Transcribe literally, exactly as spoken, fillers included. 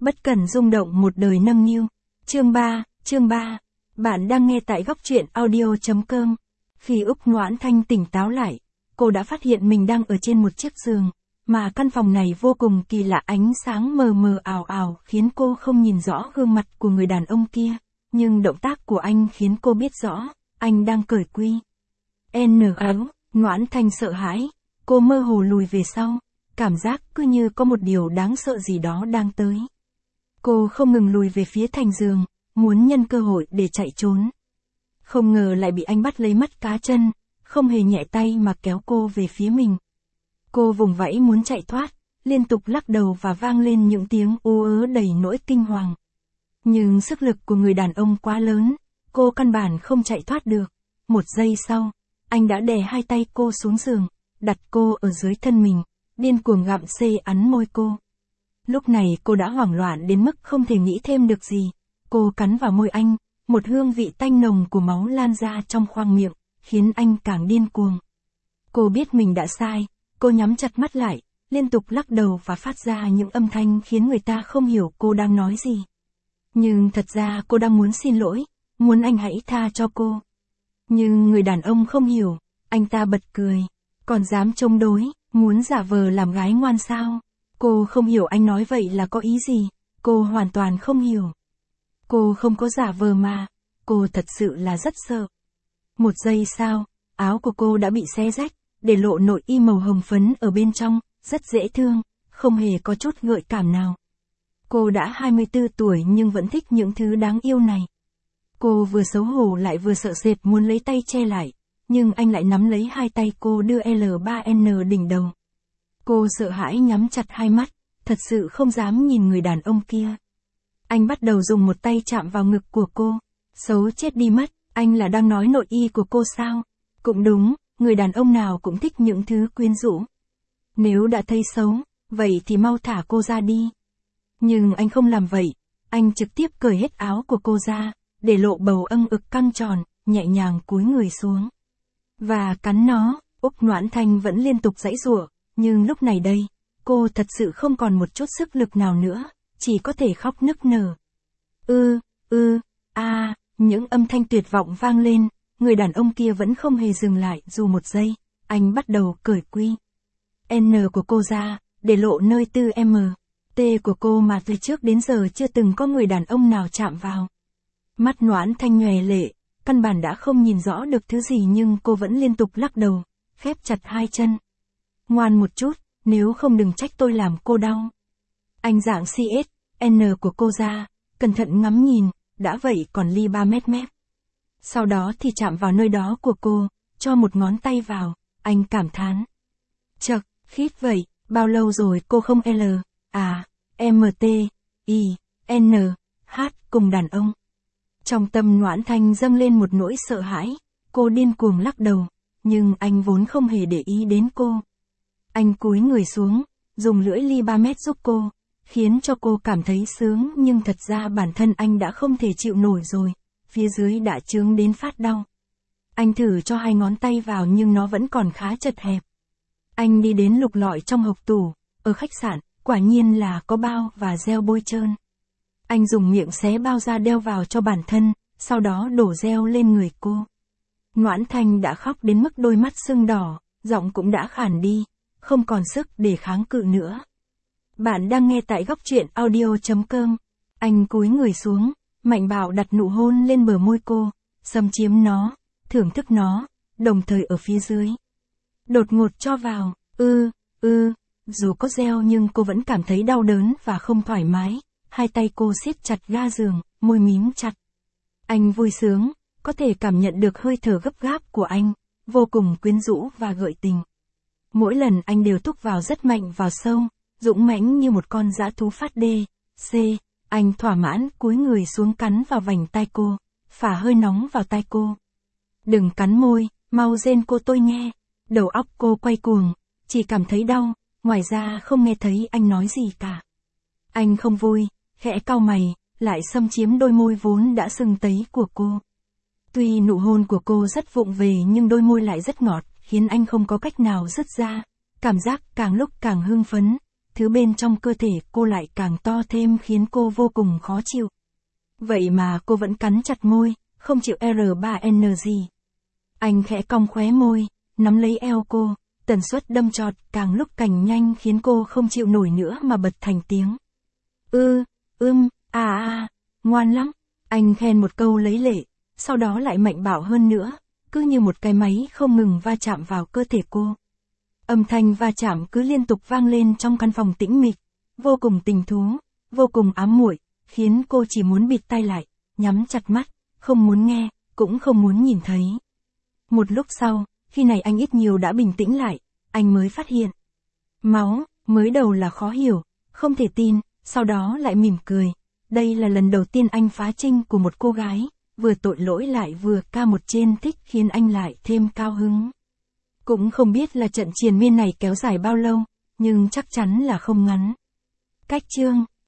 Bất cần rung động một đời nâng niu. Chương ba, chương ba. Bạn đang nghe tại góc truyện audio.com. Khi Úc Noãn Thanh tỉnh táo lại, cô đã phát hiện mình đang ở trên một chiếc giường, mà căn phòng này vô cùng kỳ lạ, ánh sáng mờ mờ ảo ảo khiến cô không nhìn rõ gương mặt của người đàn ông kia, nhưng động tác của anh khiến cô biết rõ, anh đang cởi quy. N áo, Noãn Thanh sợ hãi, cô mơ hồ lùi về sau, cảm giác cứ như có một điều đáng sợ gì đó đang tới. Cô không ngừng lùi về phía thành giường, muốn nhân cơ hội để chạy trốn. Không ngờ lại bị anh bắt lấy mắt cá chân, không hề nhẹ tay mà kéo cô về phía mình. Cô vùng vẫy muốn chạy thoát, liên tục lắc đầu và vang lên những tiếng ú ớ đầy nỗi kinh hoàng. Nhưng sức lực của người đàn ông quá lớn, cô căn bản không chạy thoát được. Một giây sau, anh đã đè hai tay cô xuống giường, đặt cô ở dưới thân mình, điên cuồng gặm xê ắn môi cô. Lúc này cô đã hoảng loạn đến mức không thể nghĩ thêm được gì. Cô cắn vào môi anh, một hương vị tanh nồng của máu lan ra trong khoang miệng, khiến anh càng điên cuồng. Cô biết mình đã sai, cô nhắm chặt mắt lại, liên tục lắc đầu và phát ra những âm thanh khiến người ta không hiểu cô đang nói gì. Nhưng thật ra cô đang muốn xin lỗi, muốn anh hãy tha cho cô. Nhưng người đàn ông không hiểu, anh ta bật cười, còn dám chống đối, muốn giả vờ làm gái ngoan sao? Cô không hiểu anh nói vậy là có ý gì, cô hoàn toàn không hiểu. Cô không có giả vờ mà, cô thật sự là rất sợ. Một giây sau, áo của cô đã bị xé rách, để lộ nội y màu hồng phấn ở bên trong, rất dễ thương, không hề có chút gợi cảm nào. Cô đã hai mươi tư tuổi nhưng vẫn thích những thứ đáng yêu này. Cô vừa xấu hổ lại vừa sợ sệt muốn lấy tay che lại, nhưng anh lại nắm lấy hai tay cô đưa L ba N đỉnh đầu. Cô sợ hãi nhắm chặt hai mắt, thật sự không dám nhìn người đàn ông kia. Anh bắt đầu dùng một tay chạm vào ngực của cô. Xấu chết đi mất, anh là đang nói nội y của cô sao? Cũng đúng, người đàn ông nào cũng thích những thứ quyến rũ. Nếu đã thấy xấu, vậy thì mau thả cô ra đi. Nhưng anh không làm vậy, anh trực tiếp cởi hết áo của cô ra, để lộ bầu âng ực căng tròn, nhẹ nhàng cúi người xuống. Và cắn nó. Úc Noãn Thanh vẫn liên tục giãy giụa, nhưng lúc này đây, cô thật sự không còn một chút sức lực nào nữa, chỉ có thể khóc nức nở. Ư, ư, a, những âm thanh tuyệt vọng vang lên, người đàn ông kia vẫn không hề dừng lại dù một giây, anh bắt đầu cởi quy. N của cô ra, để lộ nơi tư M, T của cô mà từ trước đến giờ chưa từng có người đàn ông nào chạm vào. Mắt Noãn Thanh nhòe lệ, căn bản đã không nhìn rõ được thứ gì nhưng cô vẫn liên tục lắc đầu, khép chặt hai chân. Ngoan một chút, nếu không đừng trách tôi làm cô đau. Anh dạng xê ét, N của cô ra, cẩn thận ngắm nhìn, đã vậy còn ly ba mét mép. Sau đó thì chạm vào nơi đó của cô, cho một ngón tay vào, anh cảm thán. Chậc, khít vậy, bao lâu rồi cô không L, à, M T, I, N, H cùng đàn ông. Trong tâm Noãn Thanh dâng lên một nỗi sợ hãi, cô điên cuồng lắc đầu, nhưng anh vốn không hề để ý đến cô. Anh cúi người xuống, dùng lưỡi ly ba mét giúp cô, khiến cho cô cảm thấy sướng nhưng thật ra bản thân anh đã không thể chịu nổi rồi, phía dưới đã chướng đến phát đau. Anh thử cho hai ngón tay vào nhưng nó vẫn còn khá chật hẹp. Anh đi đến lục lọi trong hộc tủ, ở khách sạn, quả nhiên là có bao và gel bôi trơn. Anh dùng miệng xé bao ra đeo vào cho bản thân, sau đó đổ gel lên người cô. Noãn Thanh đã khóc đến mức đôi mắt sưng đỏ, giọng cũng đã khản đi, không còn sức để kháng cự nữa. Bạn đang nghe tại góc truyện audio.com. Anh cúi người xuống, mạnh bạo đặt nụ hôn lên bờ môi cô, xâm chiếm nó, thưởng thức nó, đồng thời ở phía dưới. Đột ngột cho vào, ư, ư, dù có gel nhưng cô vẫn cảm thấy đau đớn và không thoải mái, hai tay cô siết chặt ga giường, môi mím chặt. Anh vui sướng, có thể cảm nhận được hơi thở gấp gáp của anh, vô cùng quyến rũ và gợi tình. Mỗi lần anh đều thúc vào rất mạnh vào sâu, dũng mãnh như một con dã thú phát đê. C. Anh thỏa mãn cúi người xuống cắn vào vành tai cô, phả hơi nóng vào tai cô. Đừng cắn môi, mau rên cô tôi nghe. Đầu óc cô quay cuồng, chỉ cảm thấy đau, ngoài ra không nghe thấy anh nói gì cả. Anh không vui, khẽ cau mày, lại xâm chiếm đôi môi vốn đã sưng tấy của cô. Tuy nụ hôn của cô rất vụng về nhưng đôi môi lại rất ngọt, khiến anh không có cách nào dứt ra. Cảm giác càng lúc càng hưng phấn, thứ bên trong cơ thể cô lại càng to thêm khiến cô vô cùng khó chịu. Vậy mà cô vẫn cắn chặt môi, không chịu R ba N gì. Anh khẽ cong khóe môi, nắm lấy eo cô, tần suất đâm chọt càng lúc càng nhanh khiến cô không chịu nổi nữa mà bật thành tiếng. Ư, ưm, à à, ngoan lắm. Anh khen một câu lấy lệ, sau đó lại mạnh bạo hơn nữa, cứ như một cái máy không ngừng va chạm vào cơ thể cô. Âm thanh va chạm cứ liên tục vang lên trong căn phòng tĩnh mịch, vô cùng tình thú, vô cùng ám muội, khiến cô chỉ muốn bịt tai lại, nhắm chặt mắt, không muốn nghe, cũng không muốn nhìn thấy. Một lúc sau, khi này anh ít nhiều đã bình tĩnh lại, anh mới phát hiện. Máu, mới đầu là khó hiểu, không thể tin, sau đó lại mỉm cười. Đây là lần đầu tiên anh phá trinh của một cô gái, vừa tội lỗi lại vừa ca một trên thích khiến anh lại thêm cao hứng. Cũng không biết là trận triền miên này kéo dài bao lâu, nhưng chắc chắn là không ngắn. Cách chương